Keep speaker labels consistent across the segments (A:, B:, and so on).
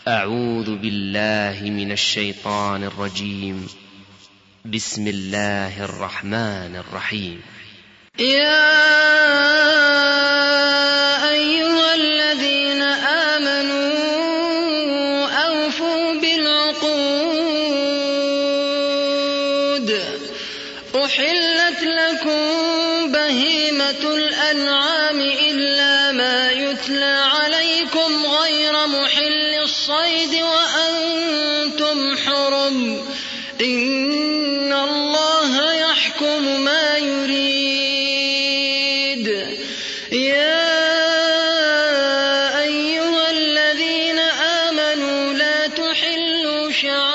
A: أعوذ بالله من الشيطان الرجيم. بسم الله الرحمن الرحيم.
B: يا أيها الذين آمنوا أوفوا بالعقود. أحلت لكم بهيمة الأنعام إلا ما يتلى عليكم غير محل الصيد وأنتم حرم. إن الله يحكم ما يريد. يا أيها الذين آمنوا لا تحلوا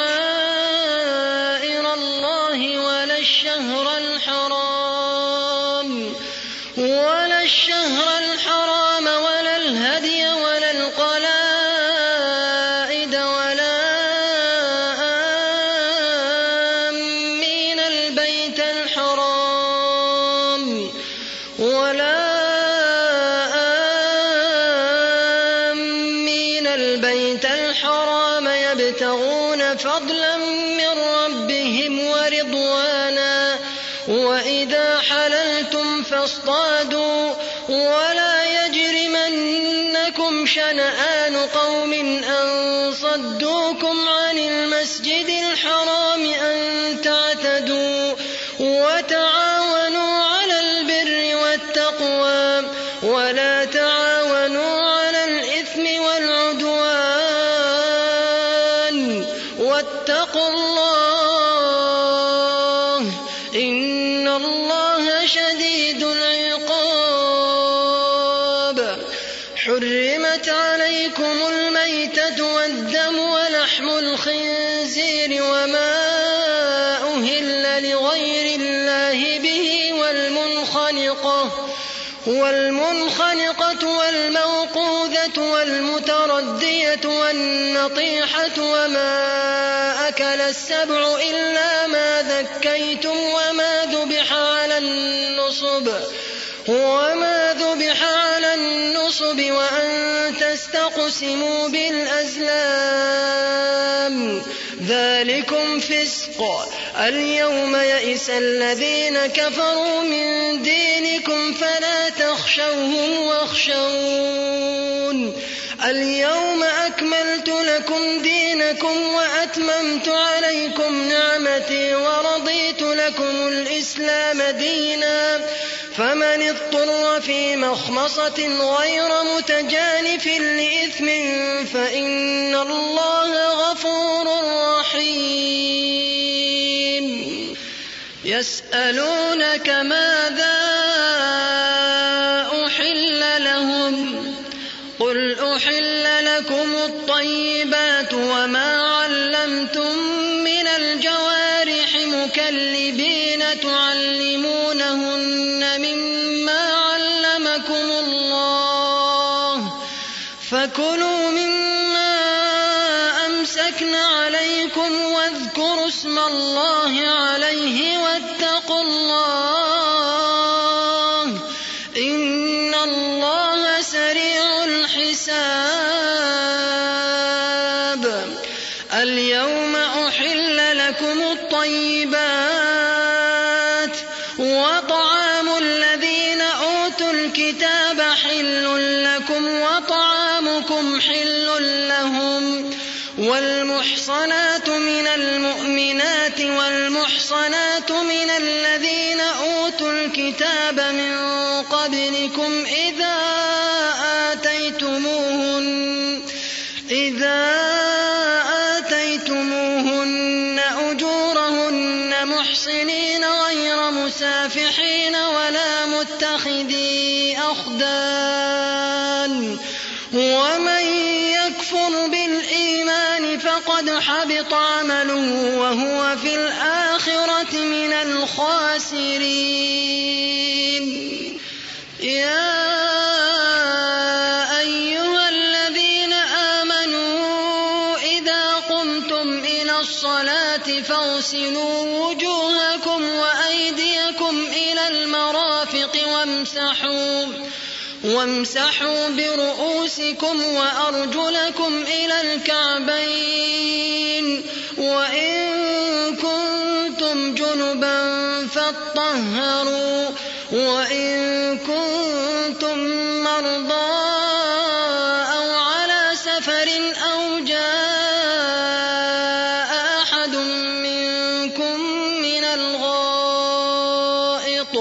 B: شعائر الله ولا الشهر الحرام ولا الهدي ولا القلائد ولا آمين البيت الحرام يبتغون فضلا من ربهم ورضوانا. وإذا حللتم فاصطادوا ولا يجرمنكم شنآن قوم أن صدوكم عن المسجد الحرام أن تعتدوا. وتعاونوا على البر والتقوى ولا تعاونوا على الإثم والعدوان. واتقوا الله إن الله شديد العقاب. حرمت عليكم الميتة والدم ولحم الخنزير وما أهل لغير الله به والمنخنقة والموقوذة والمتردية والنطيحة وما أكل السبع إلا ما ذكيتم وما ذبح على النصب وأن تستقسموا بالأزلام ذلكم فسق. اليوم يئس الذين كفروا من دينكم فلا تخشوهم واخشون. اليوم أكملت لكم دينكم وأتممت عليكم نعمتي ورضيت لكم الإسلام دينا. فمن اضطر في مخمصة غير متجانف لإثم فإن الله غفور رحيم. يسألونك ماذا أحل لهم قل أحل لكم الطيبات وما علمتم من الجوارح مكلبين تعلمونهن مما علمكم الله فكلوا مما أمسكن عليكم واذكروا اسم الله عليه واتقوا الله إن الله سريع الحساب. اليوم أحل لكم الطيبات وطعام الذين أوتوا الكتاب حل لكم وطعامكم حل لهم. والمحصنات من المؤمنات والمحصنات من الذين أوتوا الكتاب من قبلكم إذا آتيتموهن أجورهن محصنين غير مسافحين ولا متخذي أخدان. ومن يكفر بالإيمان فقد حبط عمله وهو في الآخرة من الخاسرين. يا أيها الذين آمنوا إذا قمتم إلى الصلاة فاغسلوا وجوهكم وأيديكم إلى المرافق وامسحوا برؤوسكم وأرجلكم إلى الكعبين وإن كنتم جنبا فاطهروا وإن كنتم مرضى أو على سفر أو جاء أحد منكم من الغائط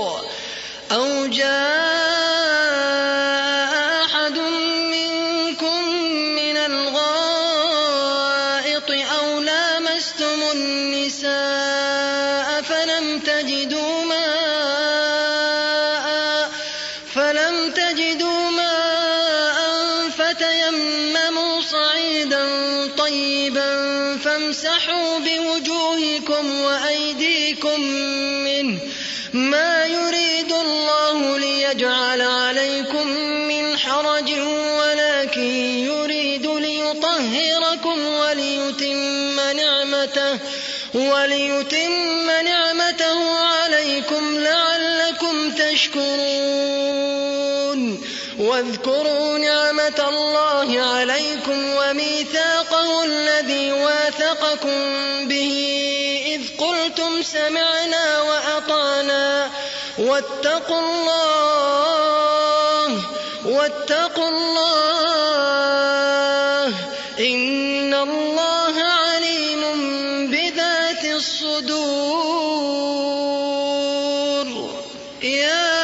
B: أو لامستم النساء فلم تجدوا ماء فتيمموا صعيدا طيبا فامسحوا بوجوهكم وأيديكم منه ما يريد الله ليجعل عليكم من حرج ولكن يريد ليطهركم وليتم نعمته عليكم لعلكم تشكرون واذكروا نعمة الله عليكم وميثاقه الذي واثقكم به إذ قلتم سمعنا وأطعنا واتقوا الله إن الله عليم بذات الصدور يا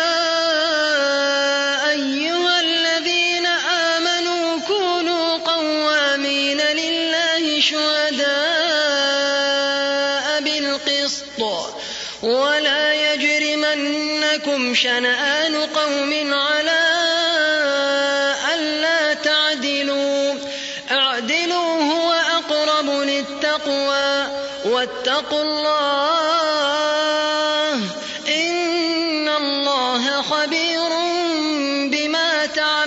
B: أيها الذين آمنوا كونوا قوامين لله شهداء بالقسط ولا يجرمنكم شنآن قوم على ألا تعدلوا اعدلوا هو أقرب للتقوى واتقوا الله إن الله خبير بما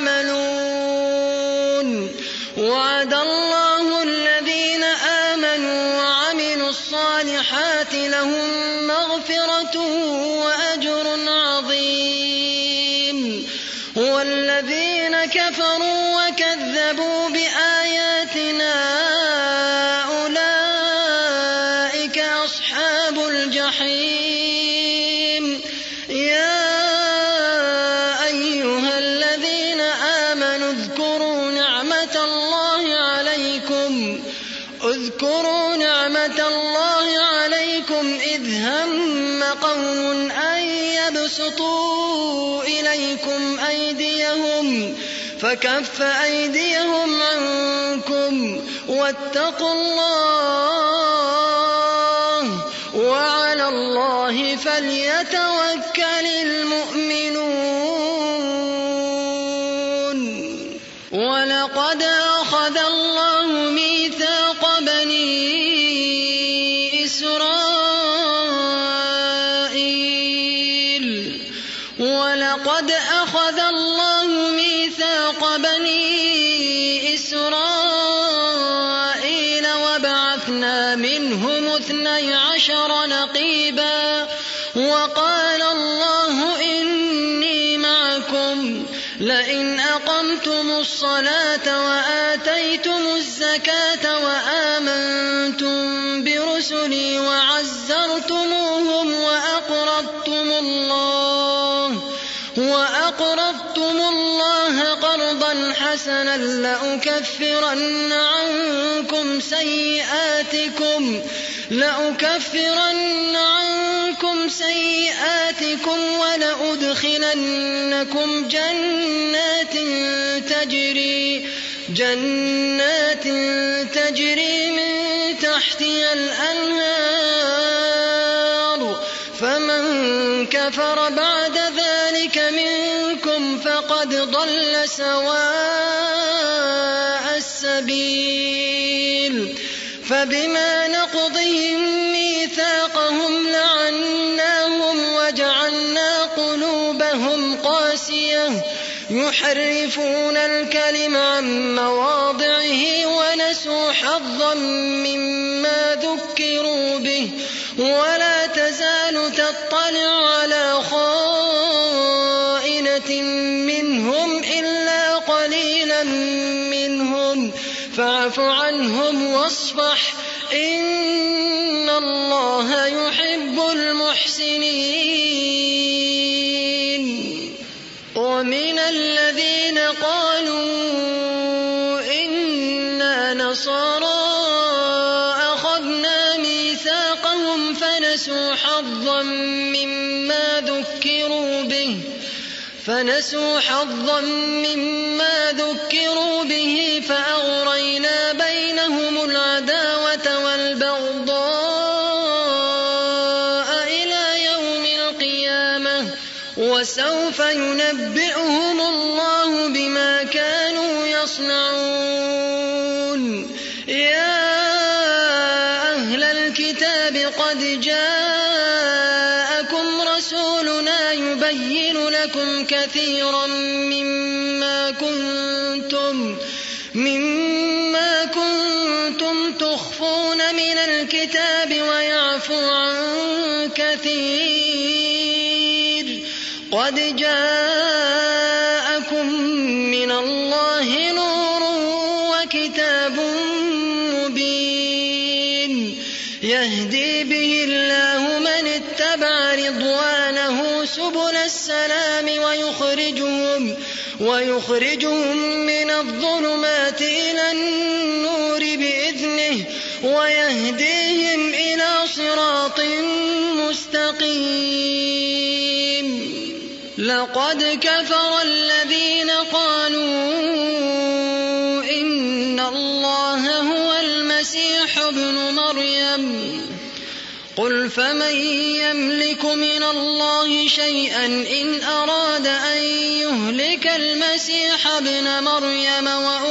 B: تعملون وعد الله الذين آمنوا وعملوا الصالحات لهم مغفرة وأجر عظيم والذين كفروا وكذبوا بآياتنا أولئك أصحاب الجحيم يا أيها الذين آمنوا اذكروا نعمة الله عليكم إذ هم قوم أن يبسطوا إليكم أيديهم فكف أيديهم عنكم واتقوا الله وعلى الله فليتوكل المؤمنون ولقد أخذ الله ميثاق بني إسرائيل وبعثنا منهم 12 نقيبا وقال الله إني معكم لئن أقمتم الصلاة وآتيتم الزكاة وآمنتم برسلي وعزرتموهم وأقرضتم الله قرضا حسنا لأكفرن عنكم سيئاتكم ولأدخلنكم جنات تجري من تحتها الأنهار فمن كفر بعد ذلك منكم فقد ضل سواء السبيل فبما نقضهم ميثاقهم لعناهم وجعلنا قلوبهم قاسية يحرفون الكلم عن مواضعه ونسوا حظا مما ذكروا به ولا تزال تطلع على خائنة منهم فاعف عنهم واصفح إن الله يحب المحسنين. ومن الذين قالوا إنا نصارى أخذنا ميثاقهم فنسوا حظا مما ذكروا به فأغرينا بينهم العداوة والبغضاء إلى يوم القيامة وسوف ينبئهم الله بما كانوا يصنعون. يا أهل الكتاب قد جاءكم رسولنا يبين لكم كثيرا مما كنتم تخفون من الكتاب ويعفو عن كثير. قد جاءكم من الله نور وكتاب مبين يهدي به الله من اتبع رضوانه سبل السلام ويخرجهم من الظلمات إلى النور بإذنه ويهديهم إلى صراط مستقيم. لقد كفر الذين قالوا إن الله هو المسيح ابن مريم. قل فمن يملك من الله شيئا إن أراد أن يهلك المسيح ابن مريم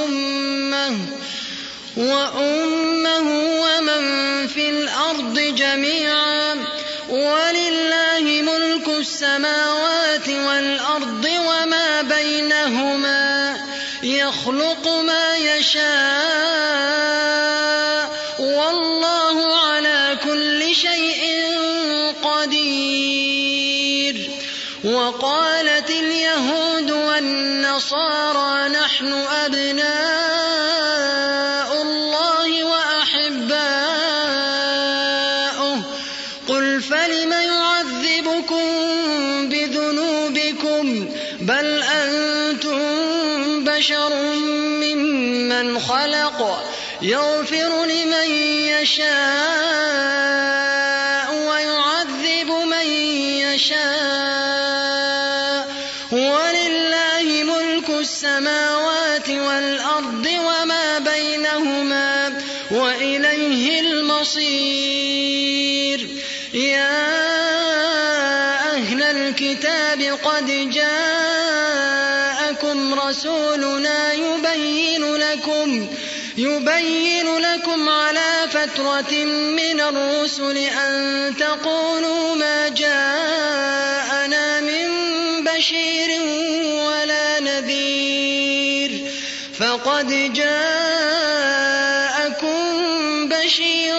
B: وأمه ومن في الأرض جميعا ولله ملك السماوات والأرض وما بينهما يخلق ما يشاء والله على كل شيء قدير. وقالت اليهود والنصارى نحن أبناء الله وأحباؤه. قل فلم يعذبكم بذنوبكم بل أنتم بشر ممن خلق يغفر لمن يشاء ويعذب من يشاء ولله ملك السماوات والأرض وما بينهما وإليه المصير. يا أهل الكتاب قد جاءكم رسولنا يبين لكم على فترة من الرسل أن تقولوا ما جاءنا من بشير ولا نذير فقد جاءكم بشير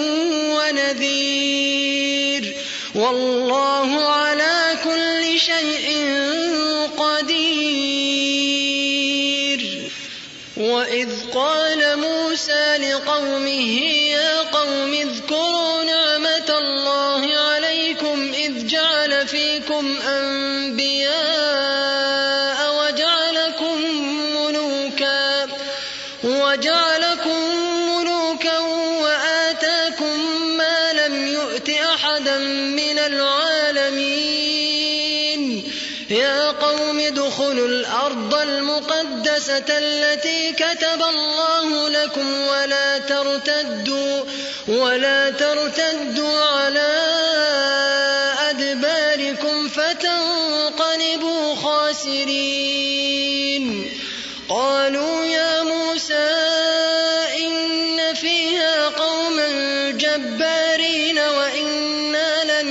B: ونذير والله على كل شيء قدير. وإذ قال موسى لقومه يا قوم اذكروا نعمة الله عليكم إذ جعل فيكم أنبياء وجعلكم ملوكا وآتاكم ما لم يؤت أحدا من العالمين. يا قوم ادخلوا الأرض المقدسة التي كتب الله لكم ولا ترتدوا على أدباركم فتنقلبوا خاسرين. قالوا يا موسى إن فيها قوما جبارين وإنا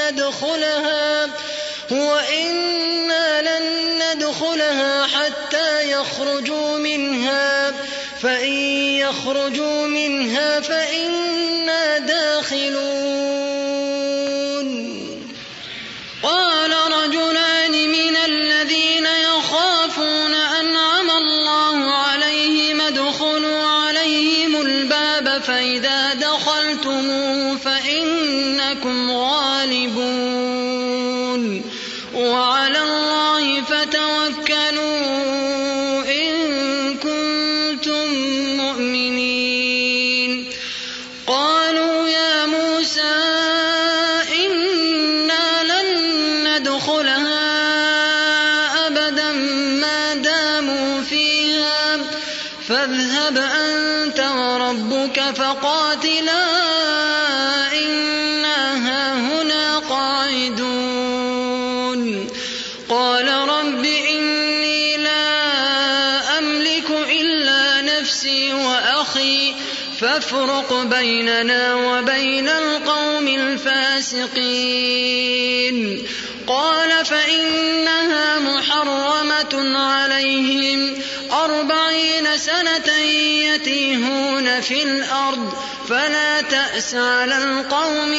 B: لن ندخلها حتى يخرجوا منها فإن يخرجوا منها فإنا داخلون. قال رجلان من الذين يخافون أنعم الله عليهم ادخلوا على فإذا دخلتموه فإنكم غالبون وعلى الله فتوكلوا إن كنتم مؤمنين. قالوا يا موسى إنا لن ندخلها أبدا ما داموا فيها فاذهب أنت وربك فقاتلا إنا هاهنا قاعدون. قال رب إني لا أملك إلا نفسي وأخي فافرق بيننا وبين القوم الفاسقين. قال فإنها محرمة عليهم 40 سنة يتيهون في الأرض فلا تأس على القوم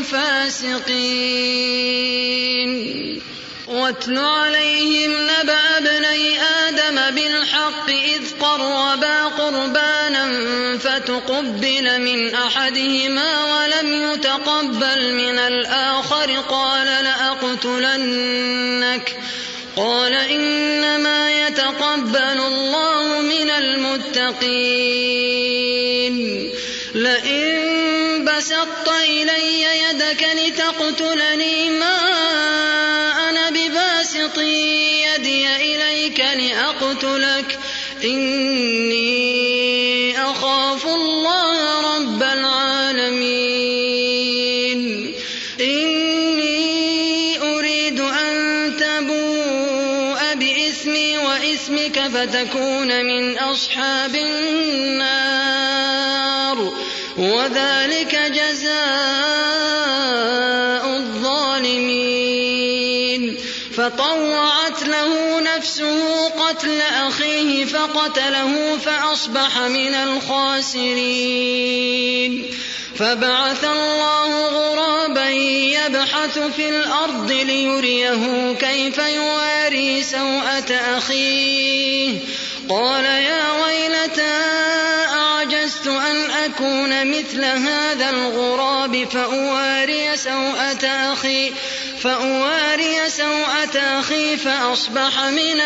B: الفاسقين. واتل عليهم نبأ ابني آدم بالحق إذ قربا قربانا فتقبل من أحدهما ولم يتقبل من الآخر قال لأقتلنك قال إنما يتقبل الله من المتقين. لئن بسطت إلي يدك لتقتلني ما أنا بباسط يدي إليك لأقتلك إني أخاف الله رب العالمين. إني أريد أن تبوء بإثمي وإثمك فتكون من أصحاب النار وذلك جزاء الظالمين. فطوعت له نفسه قتل أخيه فقتله فأصبح من الخاسرين. فبعث الله غرابا يبحث في الأرض ليريه كيف يواري سوءة أخيه قال يا ويلتى أعجزت أن أكون مثل هذا الغراب فأواري سوءة أخي فأصبح من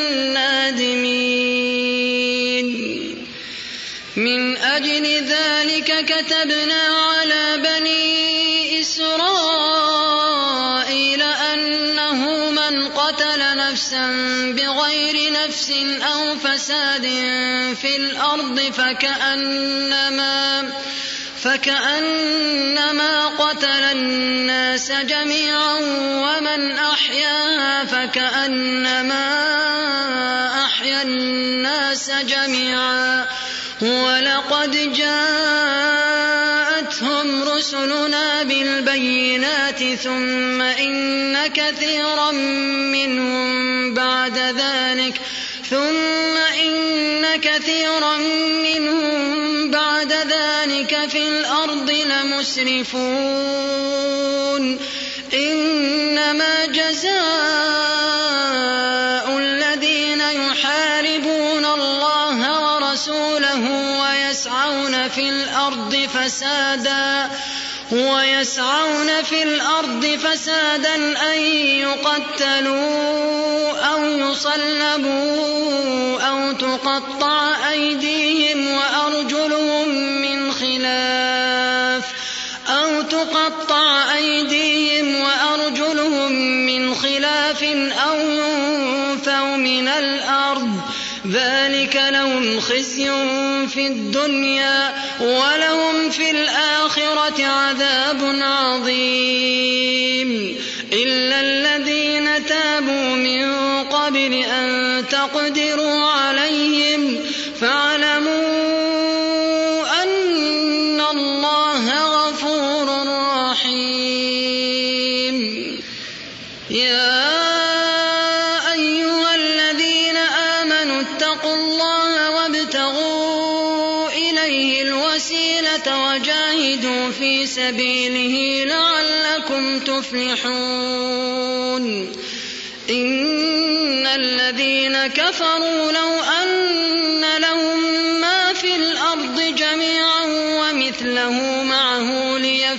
B: النادمين. من أجل ذلك كتبنا على بني إسرائيل أنه من قتل نفسا بغير نفس أو فساد في الأرض فكأنما قتل الناس جميعا ومن أحياها فكأنما أحيا الناس جميعا. ولقد جاءتهم رسلنا بالبينات ثم إن كثيرا منهم بعد ذلك في الأرض لمسرفون. إنما جزاء الذين يحاربون الله ورسوله ويسعون في الأرض فسادا أن يقتلوا أو يصلبوا أو تقطع أيديهم وأرجلهم من خلاف أو ينفوا من الأرض ذلك لهم خزي في الدنيا ولهم في الآخرة عذاب عظيم. إلا الذين تابوا من قبل أن تقدروا عليهم فاعلموا أن الله غفور رحيم. يا أيها الذين آمنوا اتقوا الله وابتغوا إليه الوسيلة وجاهدوا في سبيله لعلكم تفلحون. إن الذين كفروا لو أن لهم ما في الأرض جميعا مثله معه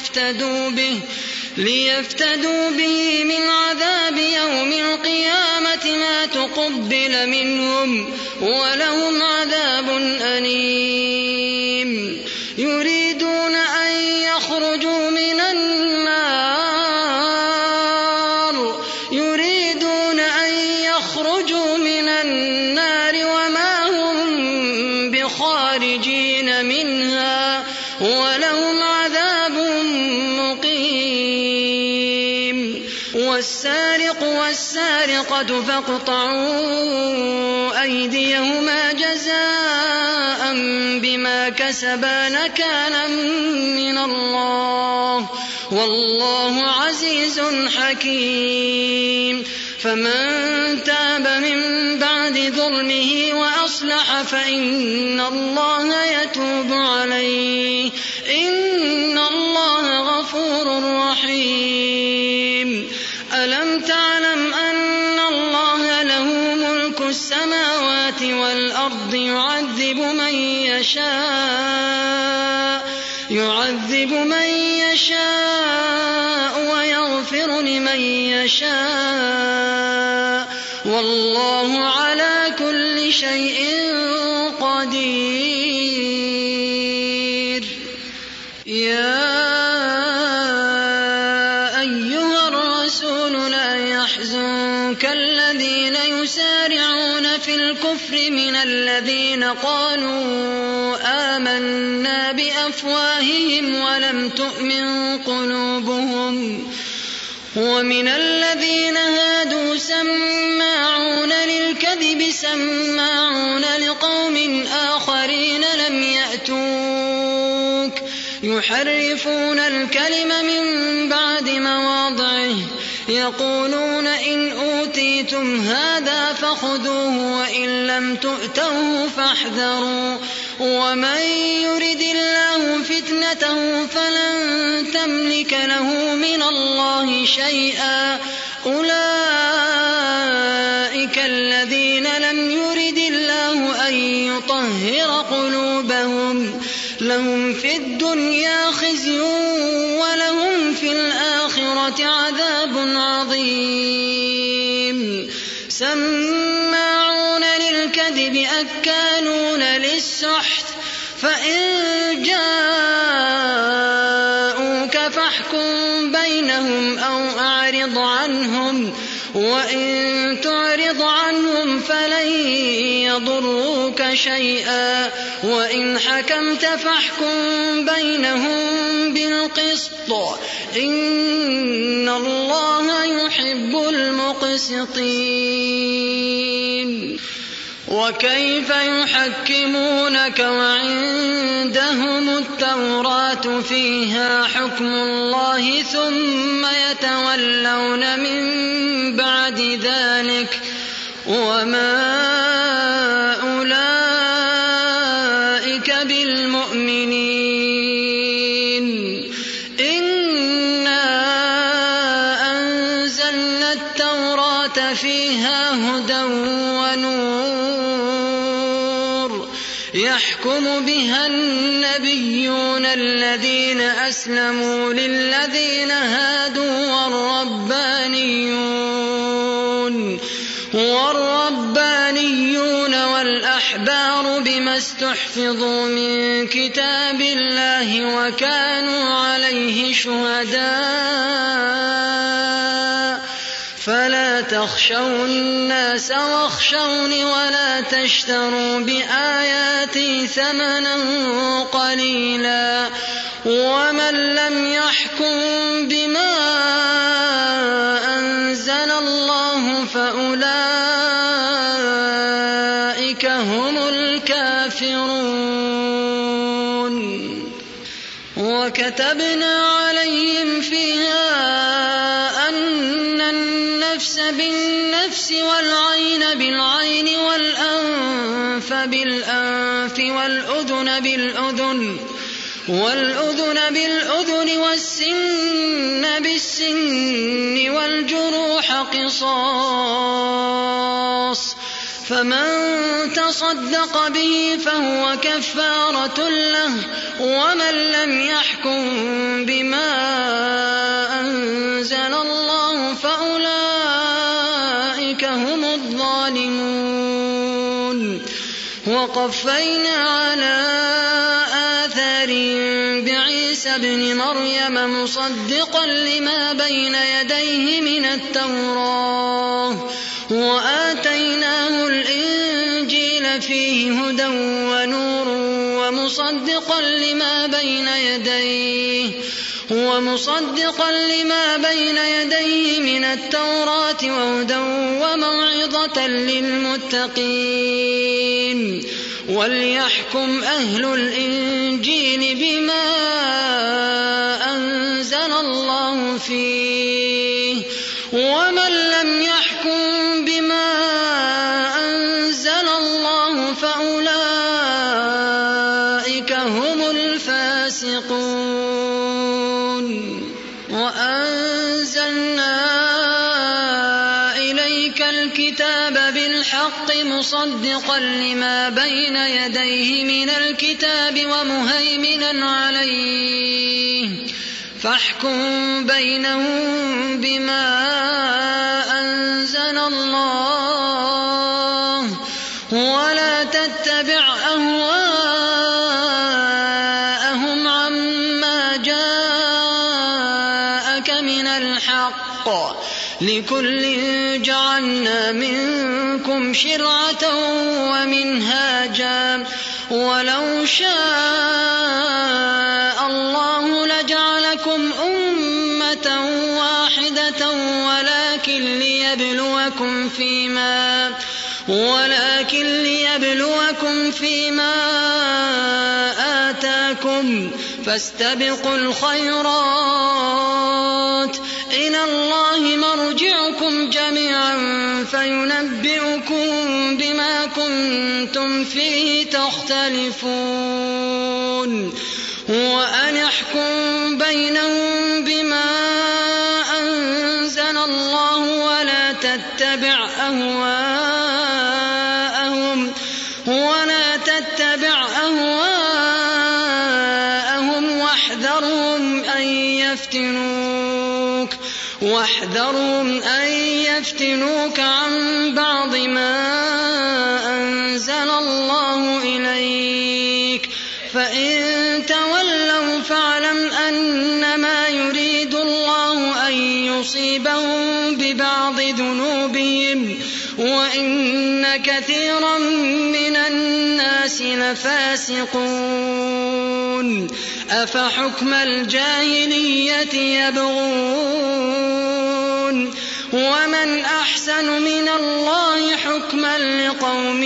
B: ليفتدوا به من عذاب يوم القيامة ما تقبل منهم ولهم عذاب أليم. يريدون أن يخرجوا من النار وما هم بخارجين منها ولهم عذاب مقيم. والسارق والسارقة فاقطعوا أيديهما جزاء بما كسبا نكالا من الله والله عزيز حكيم. فمن تاب من بعد ظلمه وأصلح فإن الله يتوب عليه إن الله غفور رحيم. ألم تعلم أن الله له ملك السماوات والأرض يعذب من يشاء ويغفر لمن يشاء والله على كل شيء قدير. يا أيها الرسول لا يحزنك الذين يسارعون في الكفر من الذين قالوا آمنا بأفواههم ولم تؤمن قلوبهم ومن الذين هادوا سماعون للكذب سماعون لقوم آخرين لم يأتوك يحرفون الكلم من بعد مواضعه يقولون إن أوتيتم هذا فخذوه وإن لم تؤتوه فاحذروا ومن يرد الله فتنته فلن تملك له من الله شيئا أولئك الذين لم يرد الله أن يطهر قلوبهم لهم في الدنيا خزي ولهم في الآخرة عذاب عظيم. سماعون للكذب أكالون للسحت فإن جاءوك فاحكم بينهم أو أعرض عنهم وإن تعرض عنهم فلن يضروك شيئا وإن حكمت فاحكم بينهم بالقسط إن الله يحب المقسطين. وكيف يحكمونك وعندهم التوراة فيها حكم الله ثم يتولون من بعد ذلك وما أولئك بالمؤمنين. إنا أنزلنا التوراة فيها هدى ونور يحكم بها النبيون الذين أسلموا للذين هادوا والربانيون والأحبار بما استحفظوا من كتاب الله وكانوا عليه شهداء فلا تخشوا الناس واخشوني ولا تشتروا بآياتي ثمنا قليلا ومن لم يحكم بما أنزل الله فأولئك هم الكافرون. وكتبنا عليهم فيها أن النفس بالنفس والعين بالعين والأنف بالأنف والأذن بالأذن والسن بالسن والجروح قصاص فمن تصدق به فهو كفارة له ومن لم يحكم بما أنزل الله فأولئك هم الظالمون. وقفينا على آثارهم بعيسى ابن مريم مصدقا لما بين يديه من التوراة وآتيناه الإنجيل فيه هدى ونور ومصدقا لما بين يديه من التوراة وهدى وموعظة للمتقين. وليحكم أهل الإنجيل بما أنزل الله فيه ومن لم يحكم بما أنزل الله فأولئك هم الفاسقون. وأنزلنا إليك الكتاب بالحق مصدقا لما بين يديه من الكتاب ومهيمنا عليه فاحكم بينهم بما أنزل الله ولا تتبع أهواءهم عما جاءك من الحق لكل جعلنا منكم شرعة ومنهاجا ولو شاء الله لجعلكم أمة واحدة ولكن ليبلوكم فيما آتاكم فاستبقوا الخيرات إلى الله مرجعكم جميعا فينبئكم بما كنتم فيه تختلفون. وأن احكم بينهم بما أنزل الله ولا تتبع أهواءهم واحذرهم أن يفتنوك عن بعض ما أنزل الله إليك فإن تولوا فاعلم أنما يريد الله أن يصيبهم ببعض ذنوبهم وإن كثيرا من الناس لفاسقون. أفحكم الجاهلية يبغون ومن أحسن من الله حكما لقوم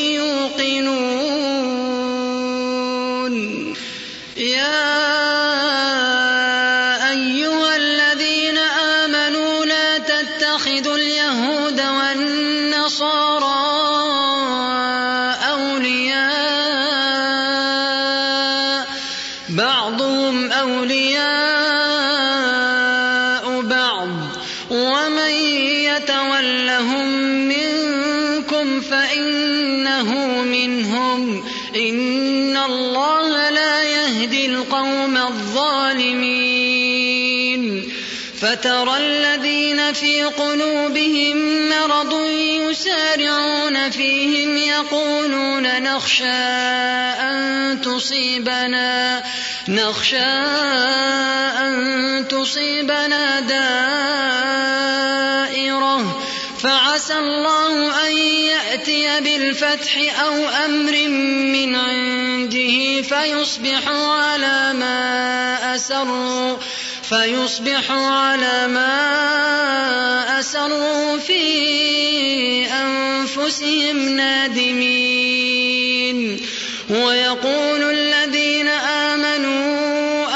B: يوقنون. يا أيها الذين آمنوا لا تتخذوا اليهود والنصارى أولياء بعضهم أولياء بعض ومن يتولهم منكم فإنه منهم إن الله لا يهدي القوم الظالمين. فترى الذين في قلوبهم مرض يسارعون فيهم يقولون نخشى أن تصيبنا دائرة فعسى الله أن يأتي بالفتح أو أمر من عنده فيصبحوا على ما أسروا في أنفسهم نادمين. ويقول الذين آمنوا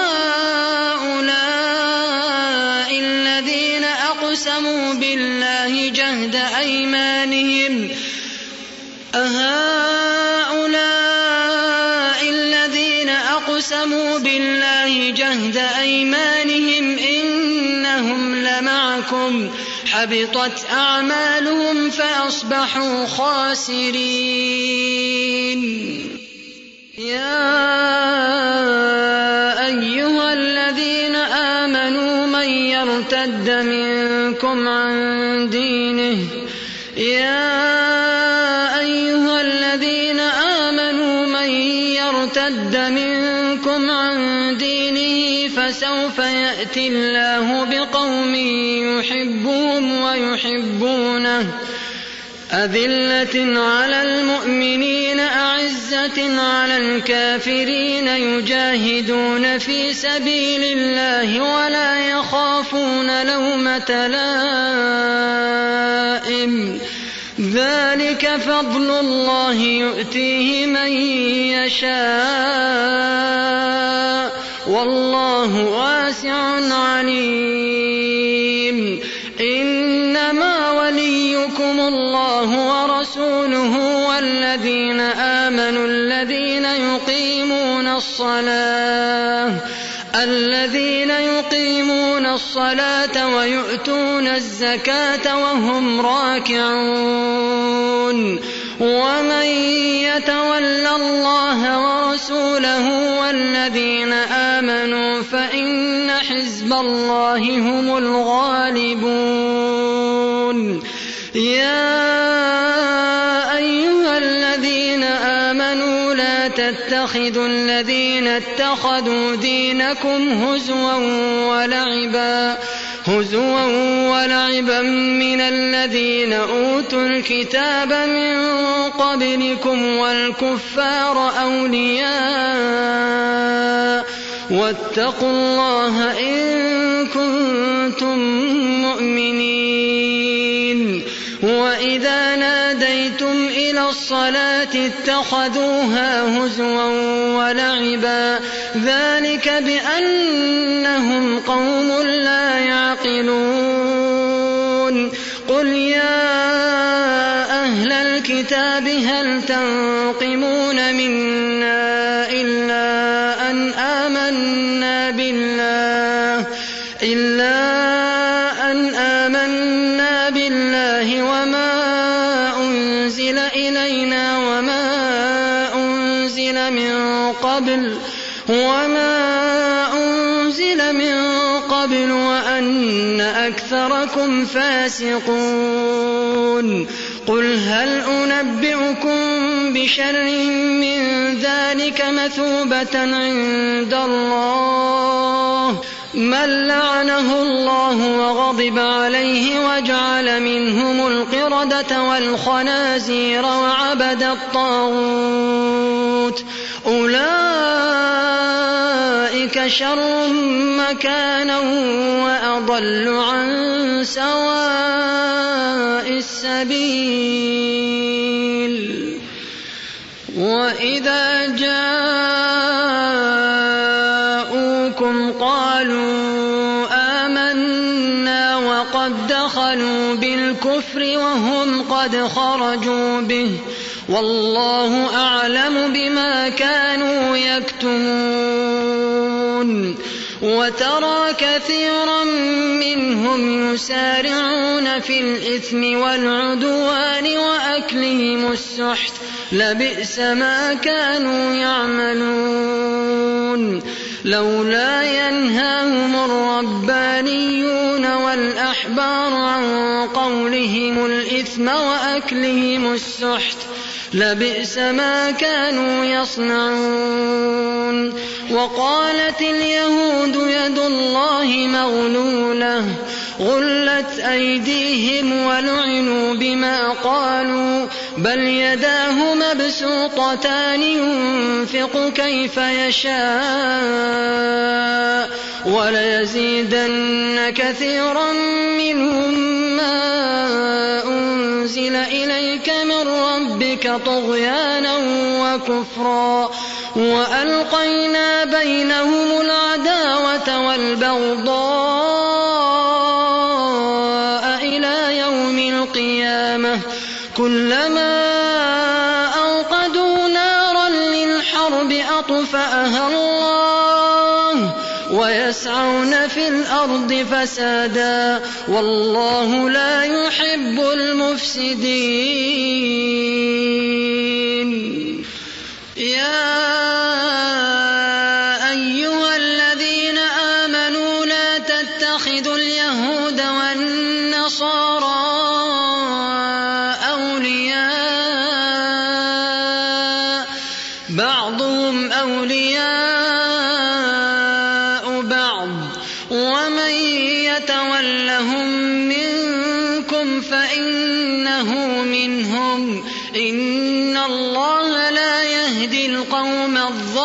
B: أهؤلاء الذين أقسموا بالله جهد أيمانهم إنهم لمعكم فحبطت أعمالهم فأصبحوا خاسرين. يا أيها الذين آمنوا من يرتد منكم عن دينه فسوف يأتي الله بقوم يحبهم ويحبونه أذلة على المؤمنين أعزة على الكافرين يجاهدون في سبيل الله ولا يخافون لومة لائم ذلك فضل الله يؤتيه من يشاء والله واسع عليم. إنما وليكم الله ورسوله والذين آمنوا الذين يقيمون الصلاة ويؤتون الزكاة وهم راكعون. ومن يتول الله ورسوله والذين آمنوا فإن حزب الله هم الغالبون. يا أيها الذين آمنوا لا تتخذوا الذين اتخذوا دينكم هزوا ولعبا من الذين أوتوا الكتاب من قبلكم والكفار أولياء واتقوا الله إن كنتم مؤمنين. وإذا ناديتم إلى الصلاة اتخذوها هزوا ولعبا ذلك بأنهم قوم لا يعقلون. قل يا أهل الكتاب هل تنقمون منا إلا أن آمنا بالله وما أنزل إلينا وما أنزل من قبل وأن أكثركم فاسقون. قل هل أنبئكم بشر من ذلك مثوبة عند الله من لعنه الله وغضب عليه وجعل منهم القردة والخنازير وعبد الطاغوت أولئك شر مكانا وأضل عن سواء السبيل. وإذا جاءوكم قالوا آمنا وقد دخلوا بالكفر وهم قد خرجوا به والله أعلم بما كانوا يكتمون. وترى كثيرا منهم يسارعون في الإثم والعدوان وأكلهم السحت لبئس ما كانوا يعملون. لولا ينهاهم الربانيون والأحبار عن قولهم الإثم وأكلهم السحت لبئس ما كانوا يصنعون. وقالت اليهود يد الله مغلولة غلت أيديهم ولعنوا بما قالوا بل يداه مبسوطتان ينفق كيف يشاء وليزيدن كثيرا منهم ما أنزل إليك من ربك طغيانا وكفرا وألقينا بينهم العداوة والبغضاء إلى يوم القيامة كلما أوقدوا نارا للحرب أطفأها الله ويسعون في الأرض فسادا والله لا يحب المفسدين. يا أيها الذين آمنوا لا تتخذوا اليهود والنصارى أولياء بعضهم أولياء بعض ومن يتولهم منكم فإنه منهم إن الله لا يهدي القوم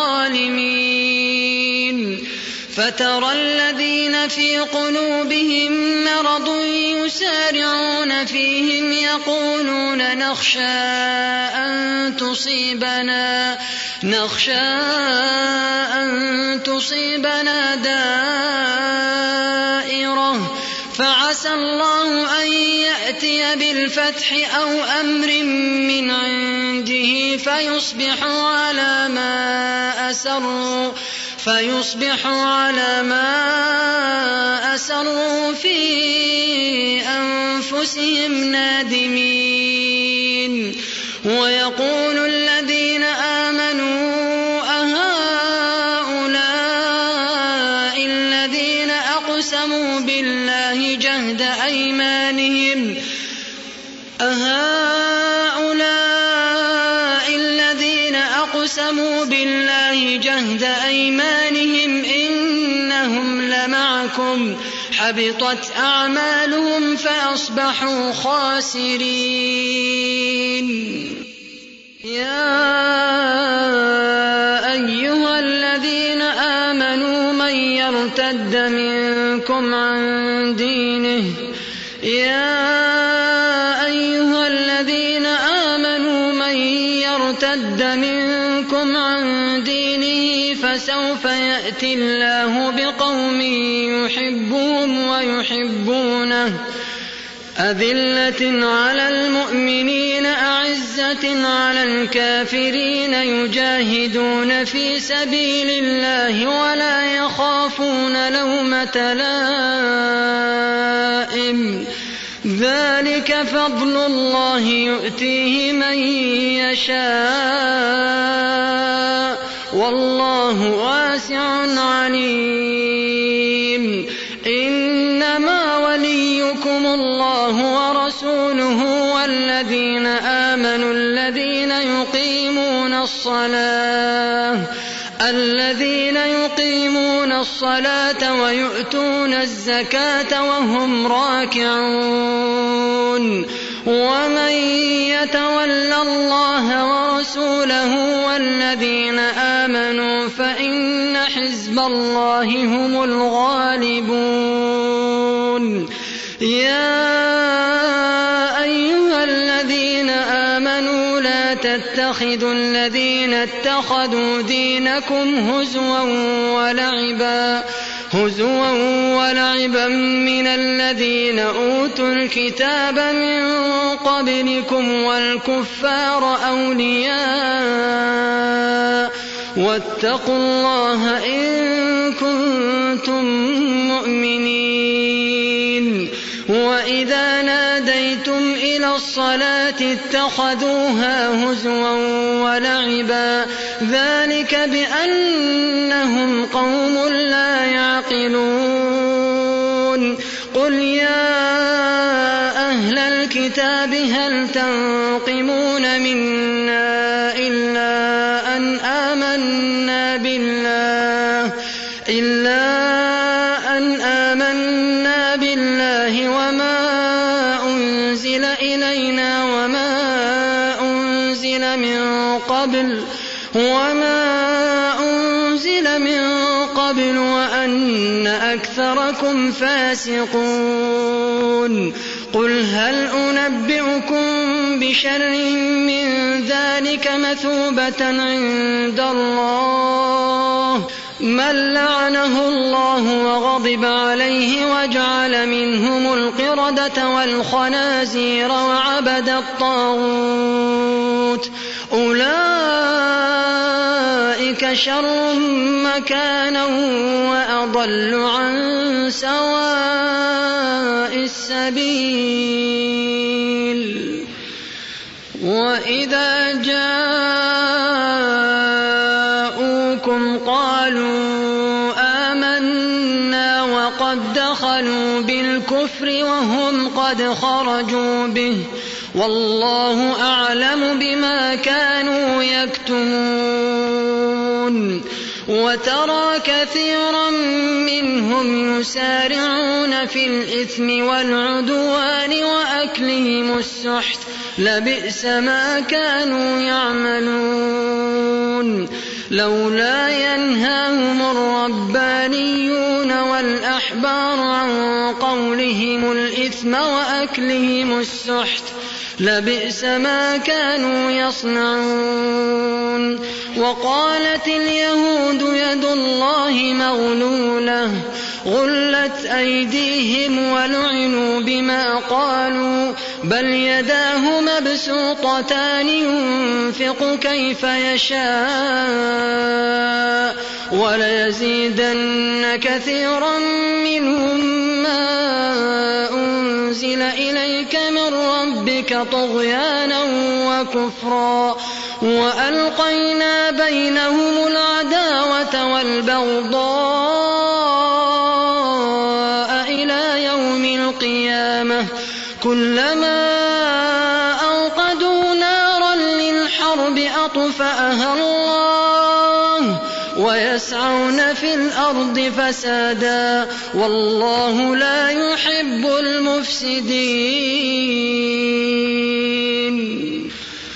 B: الظالمين. فترى الذين في قلوبهم مرض يسارعون فيهم يقولون نخشى أن تصيبنا دائرة فعسى الله أن يأتي بالفتح أو أمر من عنده فيصبحوا على ما أسروا في أنفسهم نادمين. ويقول الذين آمنوا أهؤلاء الذين أقسموا بالله جهد أيمانهم إنهم لمعكم حبطت أعمالهم فأصبحوا خاسرين. يا أيها الذين آمنوا من يرتد منكم عن دينه فسوف يأتي الله بقوم يحبهم ويحبونه أذلة على المؤمنين أعزة على الكافرين يجاهدون في سبيل الله ولا يخافون لومة لائم ذلك فضل الله يؤتيه من يشاء والله واسع عليم. إنما وليكم الله ورسوله والذين آمنوا الذين يقيمون الصلاة ويؤتون الزكاة وهم راكعون. ومن يتول الله ورسوله والذين آمنوا فإن حزب الله هم الغالبون. يا أيها الذين آمنوا لا تتخذوا الذين اتخذوا دينكم هزوا ولعبا من الذين أوتوا الكتاب من قبلكم والكفار أولياء واتقوا الله إن كنتم مؤمنين. وإذا ناديتم إلى الصلاة اتخذوها هزوا ولعبا ذلك بأنهم قوم لا يعقلون. قل يا أهل الكتاب هل تنقمون منا إلا أن آمنا بالله وما أنزل إلينا وما أنزل من قبل وأن أكثركم فاسقون. قل هل أنبئكم بشر من ذلك مثوبة عند الله من لعنه الله وغضب عليه وجعل منهم القردة والخنازير وعبد الطاغوت أولئك أولئك شر مكانا وأضل عن سواء السبيل وإذا جاءوكم قالوا آمنا وقد دخلوا بالكفر وهم قد خرجوا به والله أعلم بما كانوا يكتمون وترى كثيرا منهم يسارعون في الإثم والعدوان وأكلهم السحت لبئس ما كانوا يعملون لولا ينهاهم الربانيون والأحبار عن قولهم الإثم وأكلهم السحت لبئس ما كانوا يصنعون وقالت اليهود يد الله مغلولة غلت أيديهم ولعنوا بما قالوا بل يداه مبسوطتان ينفق كيف يشاء وليزيدن كثيرا منهم ما أنزل إليك من ربك طغيانا وكفرا وألقينا بينهم العداوة والبغضاء إلى يوم القيامة كلما أوقدوا نارا للحرب أطفأها الله ويسعون في الأرض فسادا والله لا يحب المفسدين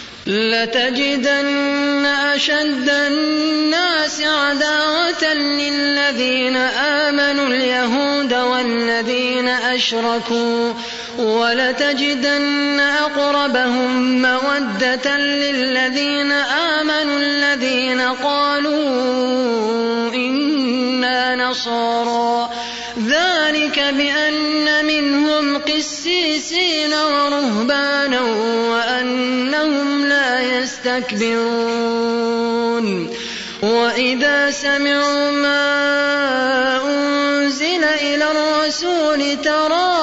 B: لتجدن أشد الناس عداوة للذين آمنوا اليهود والذين أشركوا ولتجدن أقربهم مودة للذين آمنوا الذين قالوا إنا نصارى ذلك بأن منهم قسيسين ورهبانا وأنهم لا يستكبرون وإذا سمعوا ما أنزل إلى الرسول ترى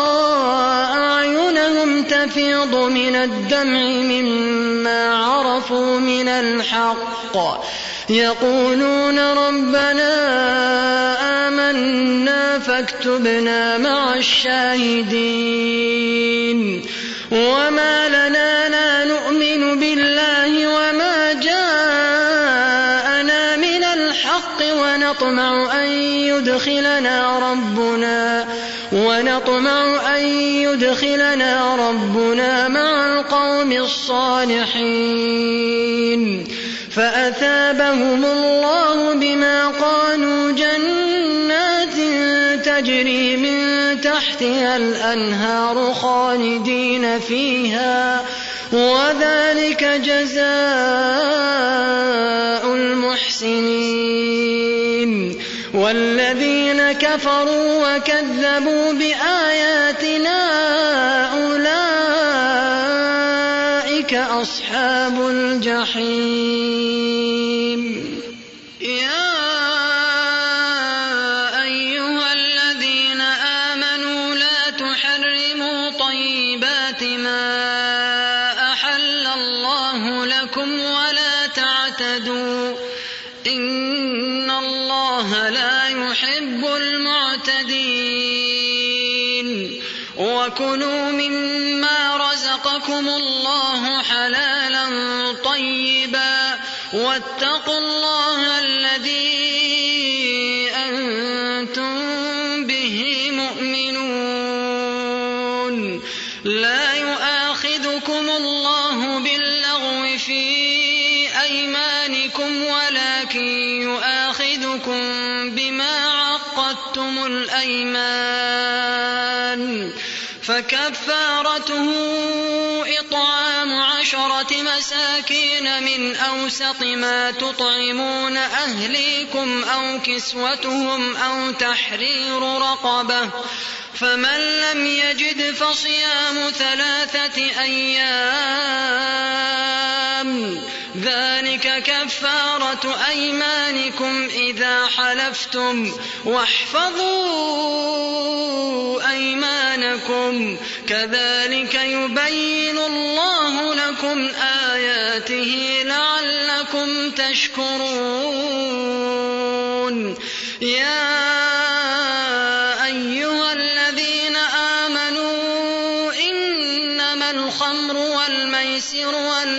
B: أعينهم تفيض من الدمع مما عرفوا من الحق يقولون ربنا آمنا فاكتبنا مع الشاهدين وما لنا لا نؤمن بالله وما جاءنا من الحق ونطمع أن يدخلنا ربنا مع القوم الصالحين فأثابهم الله بما قالوا جنات تجري من تحتها الأنهار خالدين فيها وذلك جزاء المحسنين والذين كفروا وكذبوا بآياتنا أولئك أصحاب الجحيم يا أيها الذين آمنوا لا تحرموا طيبات ما أحل الله لكم ولا تعتدوا إن الله لا يحب المعتدين وكلوا مما رزقكم الله حلالا طيبا واتقوا الله الذي أنتم به مؤمنون لا يؤاخذكم الله باللغو في أيمانكم ولكن يؤاخذكم بما عقدتم الأيمان فكفارته إطعام 10 مساكين من أوسط ما تطعمون أهليكم أو كسوتهم أو تحرير رقبة فمن لم يجد فصيام 3 أيام ذلك كفارة أيمانكم إذا حلفتم واحفظوا أيمانكم كذلك يبين الله لكم آياته لعلكم تشكرون. يا أيها الذين آمنوا إنما الخمر والميسر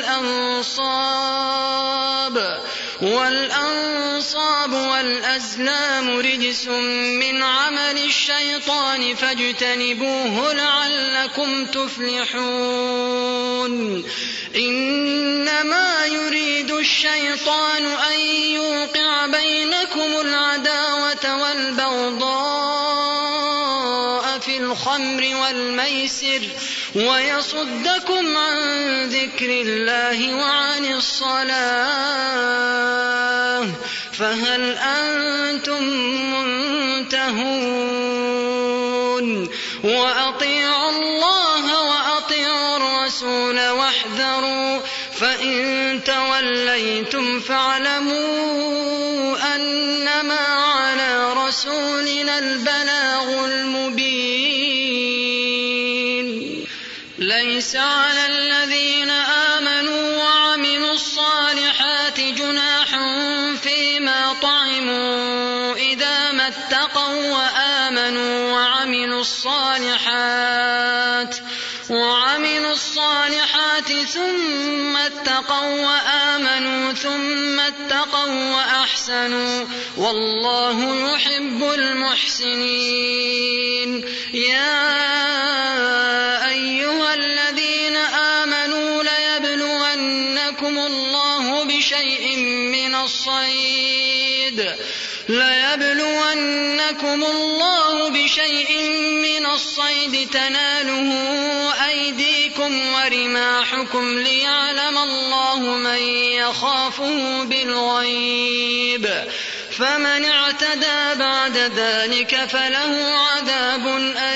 B: والأنصاب والأزلام رجس من عمل الشيطان فاجتنبوه لعلكم تفلحون. إنما يريد الشيطان أن يوقع بينكم العداوة والبغضاء في الخمر والميسر ويصدكم عن ذكر الله وعن الصلاة فهل أنتم منتهون. وأطيعوا الله وأطيعوا الرسول واحذروا فإن توليتم فاعلموا أنما على رسولنا البلاغ المبين. ليس على الذين آمنوا وعملوا الصالحات جناح فيما طعموا إذا ما اتقوا وآمنوا وعملوا الصالحات ثم اتقوا وآمنوا ثم اتقوا وأحسنوا والله يحب المحسنين. يا أيها الذين آمنوا ليبلونكم الله بشيء من الصيد تناله أيديكم ورماحكم ليعلم الله من يخافه بالغيب فمن اعتدى بعد ذلك فله عذاب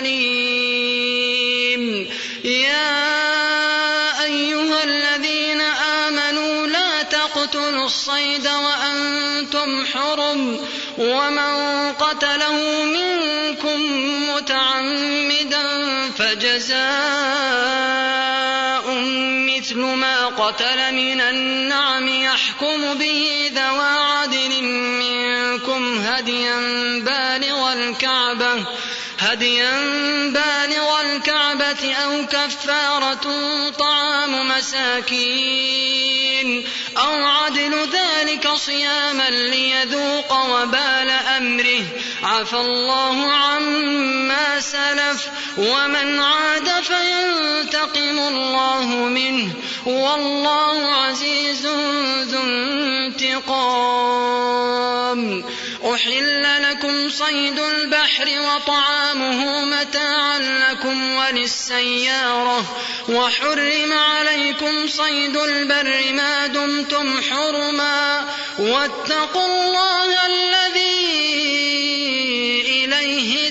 B: أليم. يا أيها الذين آمنوا لا تقتلوا الصيد وأنتم حرم ومن قتله منكم متعمدا فجزاء مثل ما قتل من النعم يحكم به ذوى عدل منكم هديا بالغ الكعبة أو كفارة طعام مساكين أو عدل ذلك صياما ليذوق وبال أمره عفى الله عما سلف ومن عاد فينتقم الله منه والله عزيز ذو انتقام. أحل لكم صيد البحر وطعامه متاعا لكم وللسيارة وحرم عليكم صيد البر ما دمتم حرما واتقوا الله الذي إليه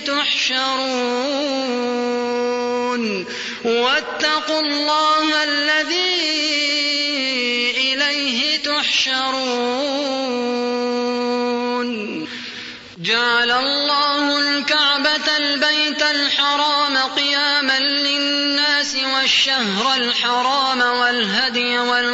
B: تحشرون. جعل الله الكعبة البيت الحرام قياما للناس والشهر الحرام والهدي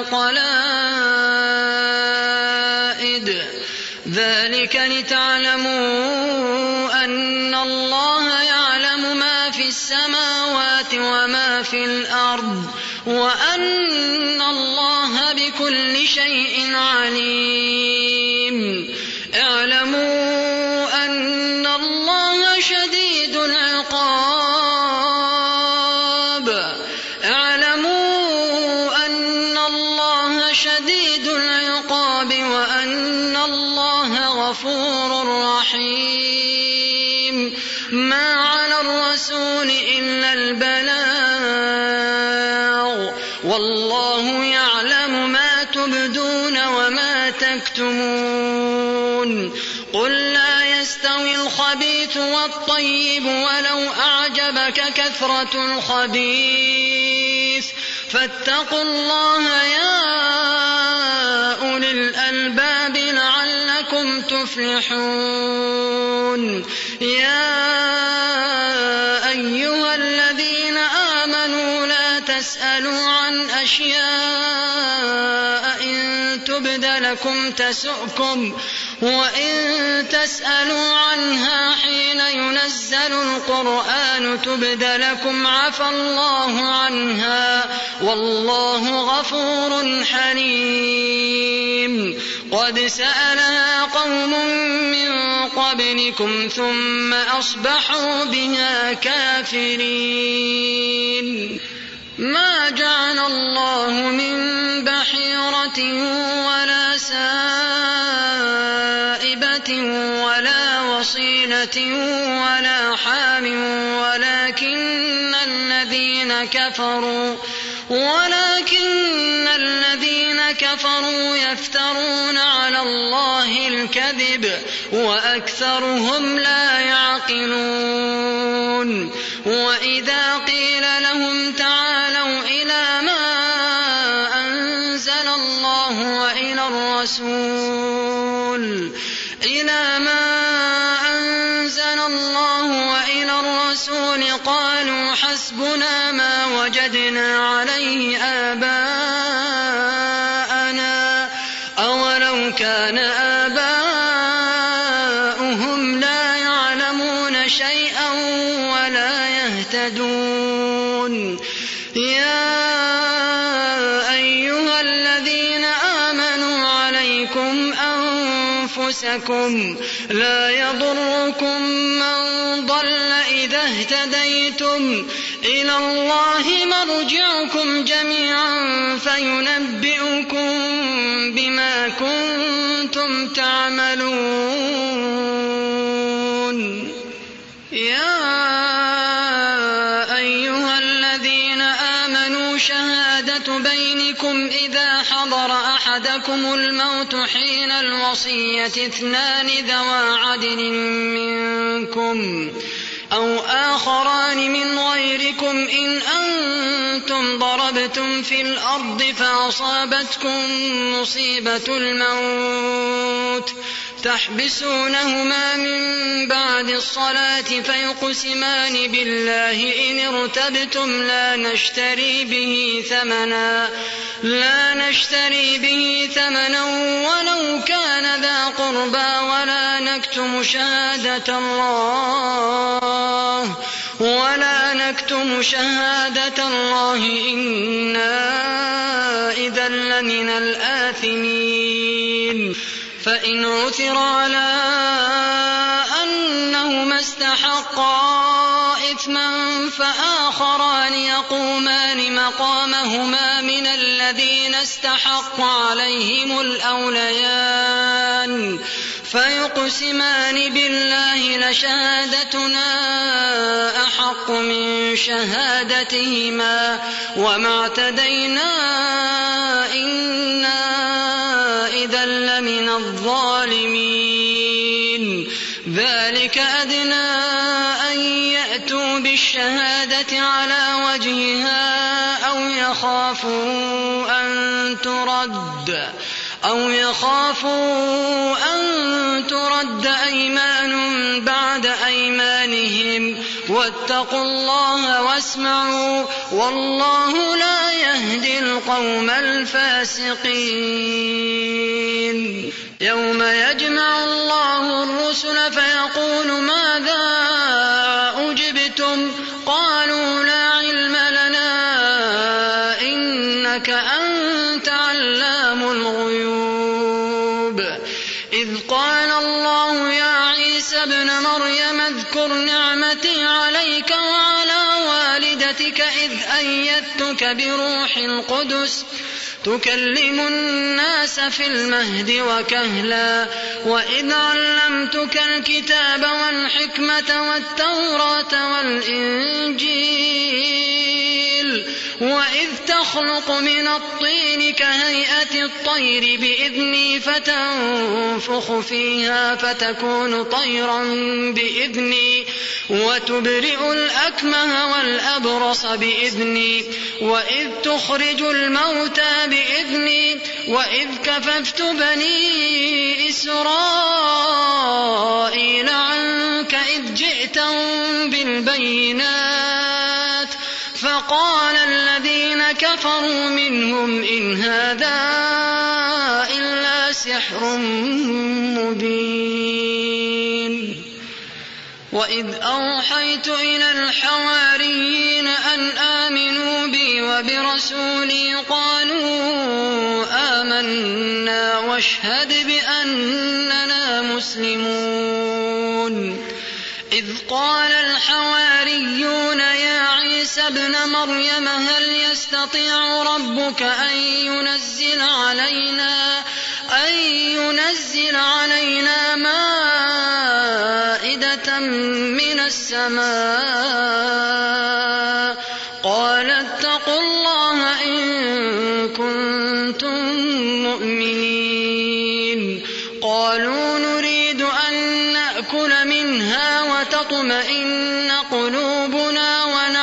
B: والقلائد ذلك لتعلموا أن الله يعلم ما في السماوات وما في الأرض وأن الله بكل شيء عليم. اعلموا أن الله شديد العقاب وأن الله غفور رحيم. ما على الرسول إلا البلاغ والله يعلم ما تبدون وما تكتمون. قل لا يستوي الخبيث والطيب ولو أعجبك كثرة الخبيث فاتقوا الله يا أولي الألباب لعلكم تفلحون. يا أيها الذين آمنوا لا تسألوا عن أشياء إن تبد لكم تسؤكم وإن تسألوا عنها حين ينزل القرآن تبد لكم عفى الله عنها والله غفور حليم. قد سألها قوم من قبلكم ثم أصبحوا بها كافرين. ما جعل الله من بحيرة ولا سائبة ولا وصيلة ولا حام ولكن الذين كفروا يفترون على الله الكذب وأكثرهم لا يعقلون. وإذا قيل لهم تعالوا إلى ما أنزل الله وإلى الرسول قالوا حسبنا ما وجدنا عليه آباءنا أولو كان آباؤهم لا يعلمون شيئا ولا يهتدون. يا أيها الذين آمنوا عليكم أنفسكم لا يضركم من ضل إذا اهتديتم إلى الله مرجعكم جميعا فينبئكم بما كنتم تعملون. يا أيها الذين آمنوا شهادة بينكم إذا حضر أحدكم الموت حين الوصية 2 ذوى عدل منكم أو آخران من غيركم إن أنتم ضربتم في الأرض فأصابتكم مصيبة الموت تحبسونهما من بعد الصلاة فيقسمان بالله إن ارتبتم لا نشتري به ثمنا ولو كان ذا قربى ولا نكتم شهادة الله إنا إذا لمن الآثمين. فإن عثر على أنهما استحقا إثما فآخران يقومان مقامهما من الذين استحق عليهم الأوليان فيقسمان بالله لشهادتنا أحق من شهادتهما وما اعتدينا إنا إذا لمن الظالمين. ذلك أدنى أن يأتوا بالشهادة على وجهها أو يخافوا أن ترد أيمان بعد أيمانهم واتقوا الله واسمعوا والله لا يهدي القوم الفاسقين. يوم يجمع الله الرسل فيقول ماذا أجبتم قالوا لا علم لنا إنك أنت علام الغيوب. إذ قال الله يا عيسى ابن مريم اذكر نعمتي عليك وعلى والدتك إذ أيدتك بروح القدس تكلم الناس في المهد وكهلا وإذ علمتك الكتاب والحكمة والتوراة والإنجيل وإذ تخلق من الطين كهيئة الطير بإذني فتنفخ فيها فتكون طيرا بإذني وتبرئ الأكمه والأبرص بإذني وإذ تخرج الموتى بإذني وإذ كففت بني إسرائيل عنك إذ جئتهم بالبينات فقال الذين كفروا منهم إن هذا إلا سحر مبين. وإذ أوحيت إلى الحواريين أن آمنوا بي وبرسولي قالوا آمنا واشهد بأننا مسلمون. إذ قال الحواريون يا عيسى ابن مريم هل يستطيع ربك أن ينزل علينا مائدة من السماء قال اتقوا الله إن كنتم مؤمنين. قالوا نريد أن نأكل منها وتطمئن قلوبنا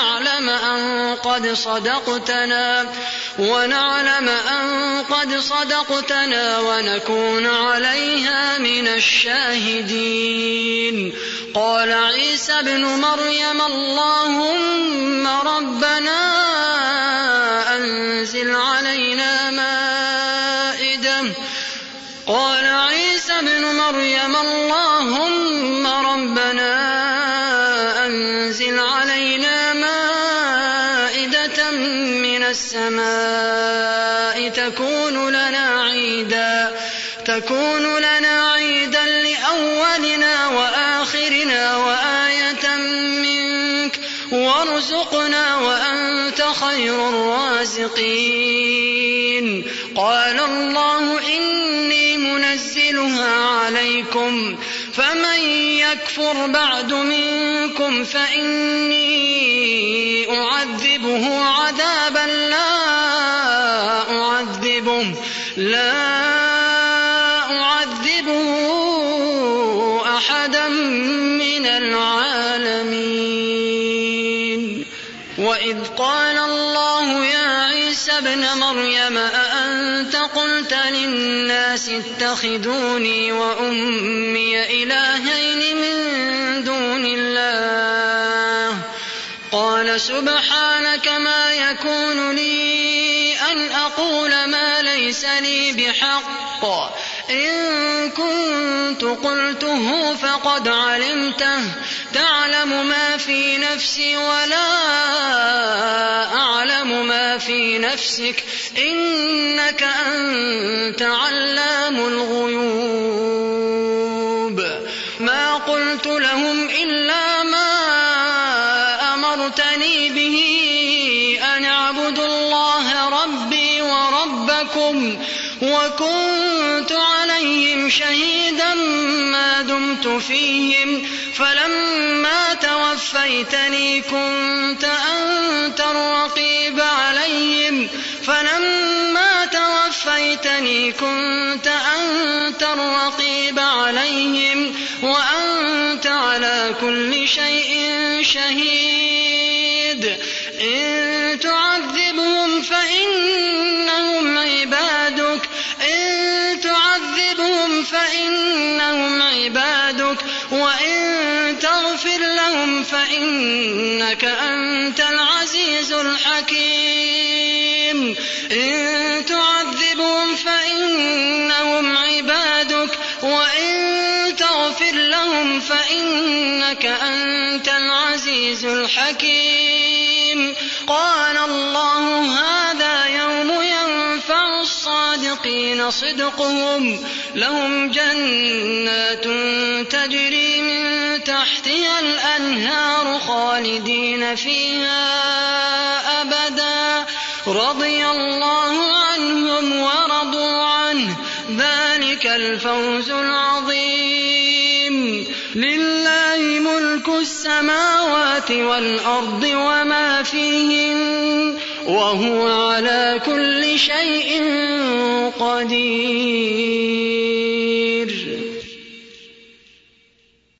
B: ونعلم أن قد صدقتنا ونكون عليها من الشاهدين. قال عيسى ابن مريم اللهم ربنا أنزل علينا مائدة من السماء تكون لنا عيدا لأولنا وآخرنا وآية منك وارزقنا وأنت خير الرازقين. قال الله إني منزلها عليكم فمن يكفر بعد منكم فإني أعذبه عذابا لا أعذبه أحدا من العالمين. وإذ قال الله يا عيسى ابن مريم أأنت قلت للناس اتخذوني وأمي إلهين من دون الله قال سبحانك ما يكون لي أن أقول ما ليس لي بحق إن كنت قلته فقد علمته تعلم ما في نفسي ولا أعلم ما في نفسك إنك أنت علام الغيوب. ما قلت لهم إلا ما أمرتني به أن اعبدوا الله ربي وربكم وكنت عليهم شهيدا ما دمت فيهم فلما توفيتني كنت أنت الرقيب عليهم وأنت على كل شيء شهيد. إن تعذبهم فإنهم عبادك وإن تغفر لهم فإنك أنت العزيز الحكيم. إن تعذبهم فإنهم عبادك وإن تغفر لهم فإنك أنت العزيز الحكيم. قال الله هذا يوم ينفع الصادقين صدقهم لهم جنات تجري من تحتها الأنهار خالدين فيها أبدا رضي الله عنهم ورضوا عنه ذلك الفوز العظيم. لله ملك السماوات والأرض وما فيهن وهو على كل شيء قدير.